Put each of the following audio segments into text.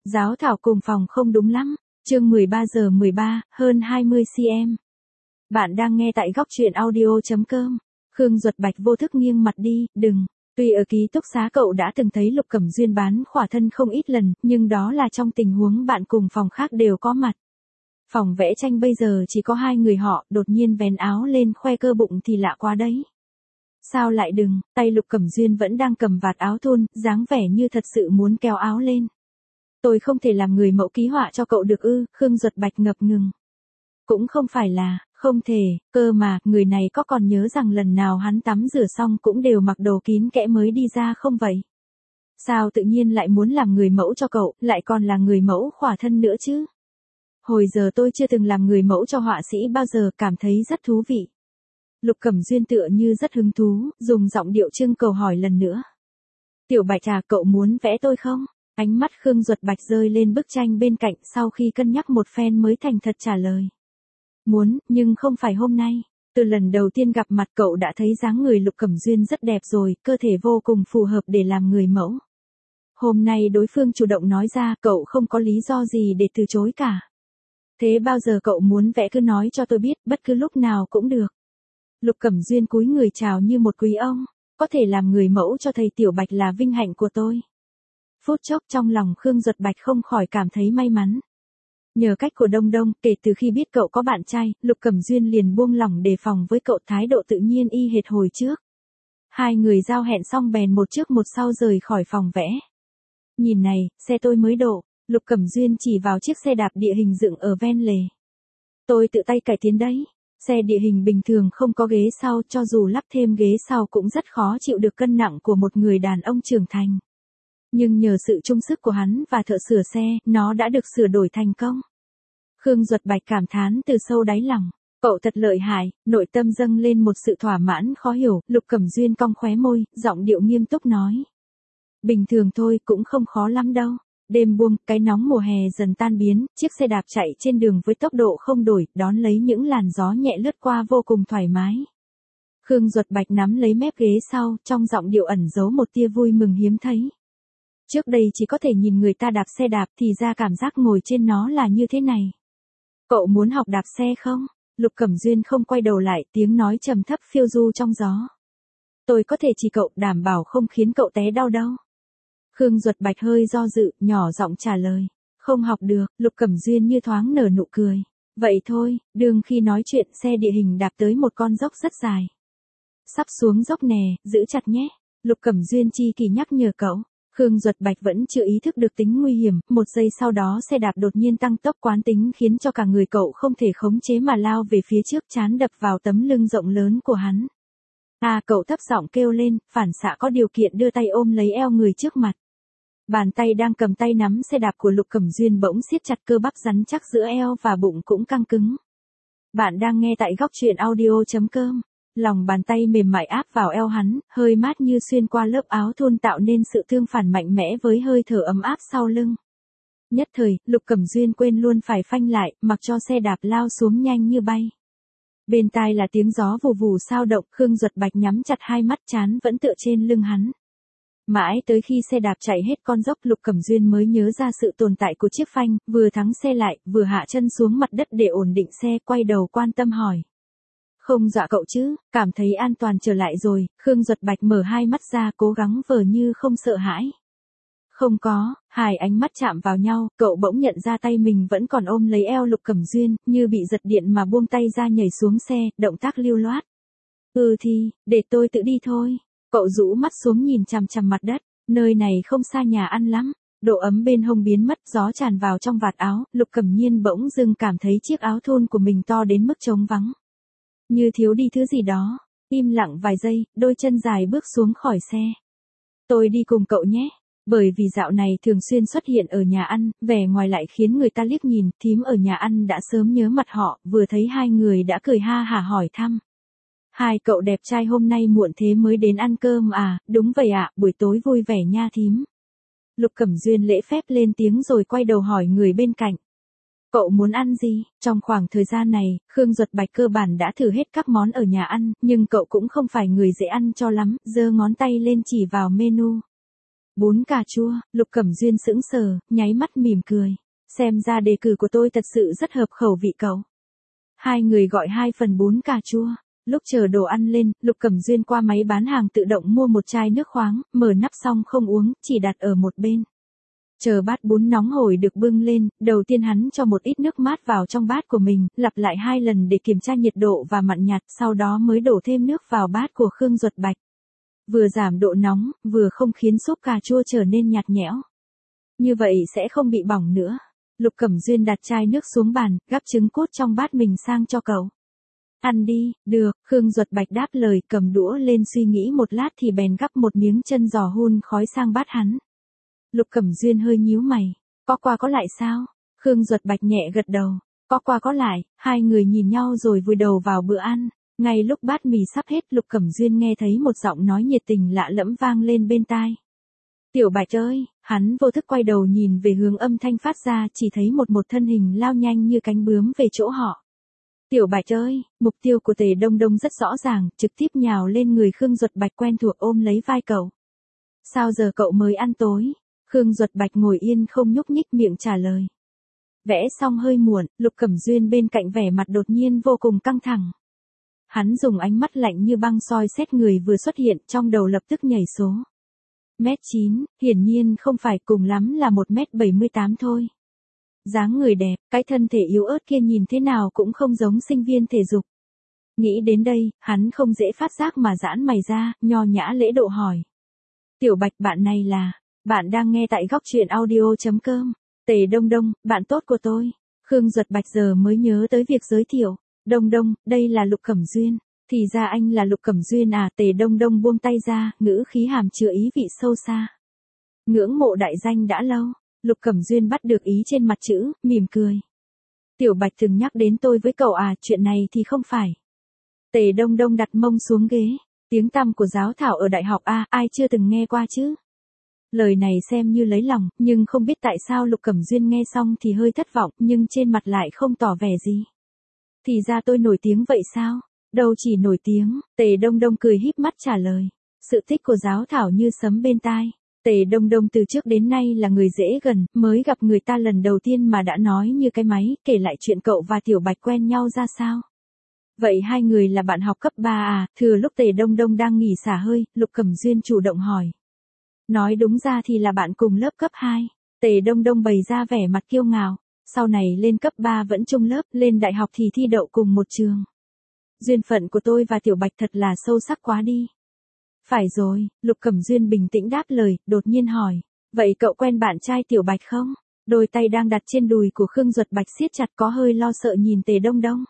Giáo thảo cùng phòng không đúng lắm. Chương 13 giờ 13, hơn 20 cm. Bạn đang nghe tại góc truyện audio.com. Khương Duật Bạch vô thức nghiêng mặt đi, đừng. Tuy ở ký túc xá cậu đã từng thấy Lục Cẩm Duyên bán khỏa thân không ít lần, nhưng đó là trong tình huống bạn cùng phòng khác đều có mặt. Phòng vẽ tranh bây giờ chỉ có hai người họ, đột nhiên vén áo lên khoe cơ bụng thì lạ quá đấy. Sao lại đừng, tay Lục Cẩm Duyên vẫn đang cầm vạt áo thun, dáng vẻ như thật sự muốn kéo áo lên. Tôi không thể làm người mẫu ký họa cho cậu được ư, Khương Duật Bạch ngập ngừng. Cũng không phải là, không thể, cơ mà, người này có còn nhớ rằng lần nào hắn tắm rửa xong cũng đều mặc đồ kín kẽ mới đi ra không vậy? Sao tự nhiên lại muốn làm người mẫu cho cậu, lại còn là người mẫu khỏa thân nữa chứ? Hồi giờ tôi chưa từng làm người mẫu cho họa sĩ bao giờ, cảm thấy rất thú vị. Lục Cẩm Duyên tựa như rất hứng thú, dùng giọng điệu trưng cầu hỏi lần nữa. Tiểu Bạch à, cậu muốn vẽ tôi không? Ánh mắt Khương Duật Bạch rơi lên bức tranh bên cạnh sau khi cân nhắc một phen mới thành thật trả lời. Muốn, nhưng không phải hôm nay. Từ lần đầu tiên gặp mặt cậu đã thấy dáng người Lục Cẩm Duyên rất đẹp rồi, cơ thể vô cùng phù hợp để làm người mẫu. Hôm nay đối phương chủ động nói ra, cậu không có lý do gì để từ chối cả. Thế bao giờ cậu muốn vẽ cứ nói cho tôi biết, bất cứ lúc nào cũng được. Lục Cẩm Duyên cúi người chào như một quý ông, có thể làm người mẫu cho thầy Tiểu Bạch là vinh hạnh của tôi. Phút chốc trong lòng Khương Duật Bạch không khỏi cảm thấy may mắn. Nhờ cách của Đông Đông, kể từ khi biết cậu có bạn trai, Lục Cẩm Duyên liền buông lỏng đề phòng với cậu, thái độ tự nhiên y hệt hồi trước. Hai người giao hẹn xong bèn một trước một sau rời khỏi phòng vẽ. Nhìn này, xe tôi mới đổ, Lục Cẩm Duyên chỉ vào chiếc xe đạp địa hình dựng ở ven lề. Tôi tự tay cải tiến đấy. Xe địa hình bình thường không có ghế sau, cho dù lắp thêm ghế sau cũng rất khó chịu được cân nặng của một người đàn ông trưởng thành. Nhưng nhờ sự chung sức của hắn và thợ sửa xe, nó đã được sửa đổi thành công. Khương Duật Bạch cảm thán từ sâu đáy lòng. Cậu thật lợi hại, nội tâm dâng lên một sự thỏa mãn khó hiểu, Lục Cẩm Duyên cong khóe môi, giọng điệu nghiêm túc nói. Bình thường thôi, cũng không khó lắm đâu. Đêm buông, cái nóng mùa hè dần tan biến, chiếc xe đạp chạy trên đường với tốc độ không đổi, đón lấy những làn gió nhẹ lướt qua vô cùng thoải mái. Khương Duật Bạch nắm lấy mép ghế sau, trong giọng điệu ẩn giấu một tia vui mừng hiếm thấy. Trước đây chỉ có thể nhìn người ta đạp xe đạp thì ra cảm giác ngồi trên nó là như thế này. Cậu muốn học đạp xe không? Lục Cẩm Duyên không quay đầu lại, tiếng nói trầm thấp phiêu du trong gió. Tôi có thể chỉ cậu, đảm bảo không khiến cậu té đau đâu. Khương Duật Bạch hơi do dự, nhỏ giọng trả lời. Không học được, Lục Cẩm Duyên như thoáng nở nụ cười. Vậy thôi, đường khi nói chuyện xe địa hình đạp tới một con dốc rất dài. Sắp xuống dốc nè, giữ chặt nhé. Lục Cẩm Duyên chi kỳ nhắc nhở cậu. Khương Duật Bạch vẫn chưa ý thức được tính nguy hiểm, một giây sau đó xe đạp đột nhiên tăng tốc quán tính khiến cho cả người cậu không thể khống chế mà lao về phía trước, trán đập vào tấm lưng rộng lớn của hắn. À, cậu thấp giọng kêu lên, phản xạ có điều kiện đưa tay ôm lấy eo người trước mặt. Bàn tay đang cầm tay nắm xe đạp của Lục Cẩm Duyên bỗng siết chặt, cơ bắp rắn chắc giữa eo và bụng cũng căng cứng. Bạn đang nghe tại góc truyện audio.com. Lòng bàn tay mềm mại áp vào eo hắn, hơi mát như xuyên qua lớp áo thun tạo nên sự tương phản mạnh mẽ với hơi thở ấm áp sau lưng. Nhất thời, Lục Cẩm Duyên quên luôn phải phanh lại, mặc cho xe đạp lao xuống nhanh như bay. Bên tai là tiếng gió vù vù sao động, Khương Duật Bạch nhắm chặt hai mắt, trán vẫn tựa trên lưng hắn. Mãi tới khi xe đạp chạy hết con dốc, Lục Cẩm Duyên mới nhớ ra sự tồn tại của chiếc phanh, vừa thắng xe lại, vừa hạ chân xuống mặt đất để ổn định xe, quay đầu quan tâm hỏi. Không dọa cậu chứ, cảm thấy an toàn trở lại rồi, Khương Duật Bạch mở hai mắt ra cố gắng vờ như không sợ hãi. Không có, hai ánh mắt chạm vào nhau, cậu bỗng nhận ra tay mình vẫn còn ôm lấy eo Lục Cẩm Duyên, như bị giật điện mà buông tay ra nhảy xuống xe, động tác lưu loát. Thì, để tôi tự đi thôi. Cậu rũ mắt xuống nhìn chằm chằm mặt đất, nơi này không xa nhà ăn lắm. Độ ấm bên hông biến mất, gió tràn vào trong vạt áo, Lục Cẩm Nhiên bỗng dưng cảm thấy chiếc áo thun của mình to đến mức trống vắng. Như thiếu đi thứ gì đó. Im lặng vài giây, đôi chân dài bước xuống khỏi xe. Tôi đi cùng cậu nhé. Bởi vì dạo này thường xuyên xuất hiện ở nhà ăn, vẻ ngoài lại khiến người ta liếc nhìn, thím ở nhà ăn đã sớm nhớ mặt họ, vừa thấy hai người đã cười ha hả hỏi thăm. Hai cậu đẹp trai hôm nay muộn thế mới đến ăn cơm à? Đúng vậy ạ, buổi tối vui vẻ nha thím. Lục Cẩm Duyên lễ phép lên tiếng rồi quay đầu hỏi người bên cạnh. Cậu muốn ăn gì? Trong khoảng thời gian này, Khương Duật Bạch cơ bản đã thử hết các món ở nhà ăn, nhưng cậu cũng không phải người dễ ăn cho lắm, giơ ngón tay lên chỉ vào menu. Bún cà chua, Lục Cẩm Duyên sững sờ, nháy mắt mỉm cười. Xem ra đề cử của tôi thật sự rất hợp khẩu vị cậu. Hai người gọi 2 phần bún cà chua. Lúc chờ đồ ăn lên, Lục Cẩm Duyên qua máy bán hàng tự động mua một chai nước khoáng, mở nắp xong không uống, chỉ đặt ở một bên. Chờ bát bún nóng hổi được bưng lên, đầu tiên hắn cho một ít nước mát vào trong bát của mình, lặp lại 2 lần để kiểm tra nhiệt độ và mặn nhạt, sau đó mới đổ thêm nước vào bát của Khương Duật Bạch. Vừa giảm độ nóng, vừa không khiến súp cà chua trở nên nhạt nhẽo. Như vậy sẽ không bị bỏng nữa. Lục Cẩm Duyên đặt chai nước xuống bàn, gắp trứng cút trong bát mình sang cho cậu. Ăn đi, được, Khương Duật Bạch đáp lời, cầm đũa lên suy nghĩ một lát thì bèn gắp một miếng chân giò hun khói sang bát hắn. Lục Cẩm Duyên hơi nhíu mày, có qua có lại sao? Khương Duật Bạch nhẹ gật đầu, có qua có lại, hai người nhìn nhau rồi vùi đầu vào bữa ăn. Ngay lúc bát mì sắp hết, Lục Cẩm Duyên nghe thấy một giọng nói nhiệt tình lạ lẫm vang lên bên tai. Tiểu Bạch ơi, hắn vô thức quay đầu nhìn về hướng âm thanh phát ra, chỉ thấy một thân hình lao nhanh như cánh bướm về chỗ họ. Tiểu Bạch ơi, mục tiêu của Tề Đông Đông rất rõ ràng, trực tiếp nhào lên người Khương Duật Bạch quen thuộc ôm lấy vai cậu. Sao giờ cậu mới ăn tối? Khương Duật Bạch ngồi yên không nhúc nhích miệng trả lời. Vẽ xong hơi muộn, Lục Cẩm Duyên bên cạnh vẻ mặt đột nhiên vô cùng căng thẳng. Hắn dùng ánh mắt lạnh như băng soi xét người vừa xuất hiện, trong đầu lập tức nhảy số. 1m9, hiển nhiên không phải, cùng lắm là 1m78 thôi. Dáng người đẹp, cái thân thể yếu ớt kia nhìn thế nào cũng không giống sinh viên thể dục. Nghĩ đến đây, hắn không dễ phát giác mà giãn mày ra, nho nhã lễ độ hỏi. Tiểu Bạch, bạn này là, bạn đang nghe tại góc truyện audio.com. Tề Đông Đông, bạn tốt của tôi. Khương Duật Bạch giờ mới nhớ tới việc giới thiệu. Đông Đông, đây là Lục Cẩm Duyên. Thì ra anh là Lục Cẩm Duyên à? Tề Đông Đông buông tay ra, ngữ khí hàm chứa ý vị sâu xa. Ngưỡng mộ đại danh đã lâu. Lục Cẩm Duyên bắt được ý trên mặt chữ, mỉm cười. Tiểu Bạch từng nhắc đến tôi với cậu à? Chuyện này thì không phải. Tề Đông Đông đặt mông xuống ghế. Tiếng tăm của giáo thảo ở đại học A, ai chưa từng nghe qua chứ? Lời này xem như lấy lòng, nhưng không biết tại sao Lục Cẩm Duyên nghe xong thì hơi thất vọng, nhưng trên mặt lại không tỏ vẻ gì. Thì ra tôi nổi tiếng vậy sao? Đâu chỉ nổi tiếng, Tề Đông Đông cười híp mắt trả lời. Sự tích của giáo thảo như sấm bên tai. Tề Đông Đông từ trước đến nay là người dễ gần, mới gặp người ta lần đầu tiên mà đã nói như cái máy, kể lại chuyện cậu và Tiểu Bạch quen nhau ra sao. Vậy hai người là bạn học cấp 3 à? Thừa lúc Tề Đông Đông đang nghỉ xả hơi, Lục Cẩm Duyên chủ động hỏi. Nói đúng ra thì là bạn cùng lớp cấp 2. Tề Đông Đông bày ra vẻ mặt kiêu ngạo. Sau này lên cấp 3 vẫn chung lớp, lên đại học thì thi đậu cùng một trường. Duyên phận của tôi và Tiểu Bạch thật là sâu sắc quá đi. Phải rồi, Lục Cẩm Duyên bình tĩnh đáp lời, đột nhiên hỏi. Vậy cậu quen bạn trai Tiểu Bạch không? Đôi tay đang đặt trên đùi của Khương Duật Bạch siết chặt, có hơi lo sợ nhìn Tề Đông Đông.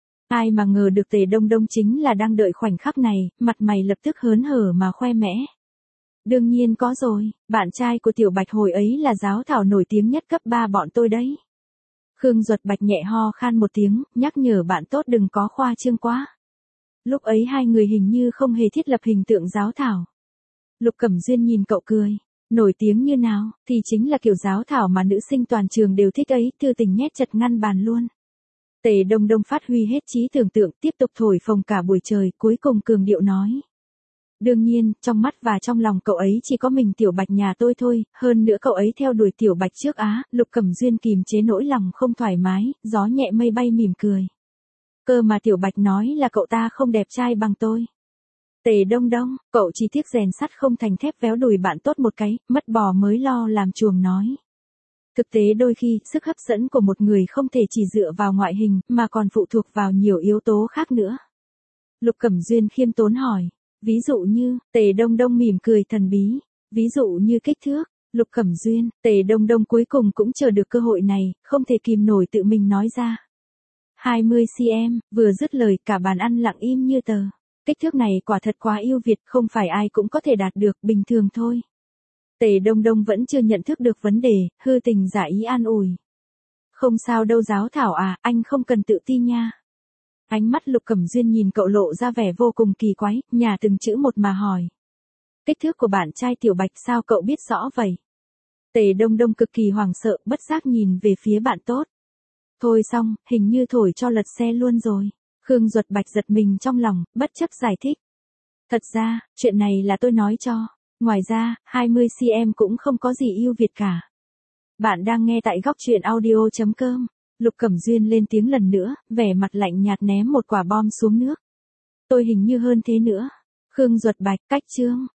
Ai mà ngờ được Tề Đông Đông chính là đang đợi khoảnh khắc này, mặt mày lập tức hớn hở mà khoe mẽ. Đương nhiên có rồi, bạn trai của Tiểu Bạch hồi ấy là giáo thảo nổi tiếng nhất cấp 3 bọn tôi đấy. Khương Duật Bạch nhẹ ho khan một tiếng, nhắc nhở bạn tốt đừng có khoa trương quá. Lúc ấy hai người hình như không hề thiết lập hình tượng giáo thảo. Lục Cẩm Duyên nhìn cậu cười. Nổi tiếng như nào, thì chính là kiểu giáo thảo mà nữ sinh toàn trường đều thích ấy, thư tình nhét chật ngăn bàn luôn. Tề Đông Đông phát huy hết trí tưởng tượng, tiếp tục thổi phồng cả buổi trời, cuối cùng cường điệu nói. Đương nhiên, trong mắt và trong lòng cậu ấy chỉ có mình Tiểu Bạch nhà tôi thôi, hơn nữa cậu ấy theo đuổi Tiểu Bạch trước á. Lục Cẩm Duyên kìm chế nỗi lòng không thoải mái, gió nhẹ mây bay mỉm cười. Cơ mà Tiểu Bạch nói là cậu ta không đẹp trai bằng tôi. Tề Đông Đông, cậu chỉ tiếc rèn sắt không thành thép, véo đùi bạn tốt một cái, mất bò mới lo làm chuồng nói. Thực tế đôi khi, sức hấp dẫn của một người không thể chỉ dựa vào ngoại hình, mà còn phụ thuộc vào nhiều yếu tố khác nữa. Lục Cẩm Duyên khiêm tốn hỏi. Ví dụ như, Tề Đông Đông mỉm cười thần bí. Ví dụ như kích thước. Lục Cẩm Duyên, Tề Đông Đông cuối cùng cũng chờ được cơ hội này, không thể kìm nổi tự mình nói ra. 20cm, vừa dứt lời cả bàn ăn lặng im như tờ. Kích thước này quả thật quá yêu Việt, không phải ai cũng có thể đạt được, bình thường thôi. Tề Đông Đông vẫn chưa nhận thức được vấn đề, hư tình giả ý an ủi. Không sao đâu giáo thảo à, anh không cần tự ti nha. Ánh mắt Lục Cẩm Duyên nhìn cậu lộ ra vẻ vô cùng kỳ quái, nhả từng chữ một mà hỏi. Kích thước của bạn trai Tiểu Bạch sao cậu biết rõ vậy? Tề Đông Đông cực kỳ hoảng sợ, bất giác nhìn về phía bạn tốt. Thôi xong, hình như thổi cho lật xe luôn rồi. Khương Duật Bạch giật mình trong lòng, bất chấp giải thích. Thật ra, chuyện này là tôi nói cho. Ngoài ra, 20cm cũng không có gì ưu việt cả. Bạn đang nghe tại góc chuyện audio.com. Lục Cẩm Duyên lên tiếng lần nữa, vẻ mặt lạnh nhạt ném một quả bom xuống nước. Tôi hình như hơn thế nữa. Khương Duật Bạch, cách chương.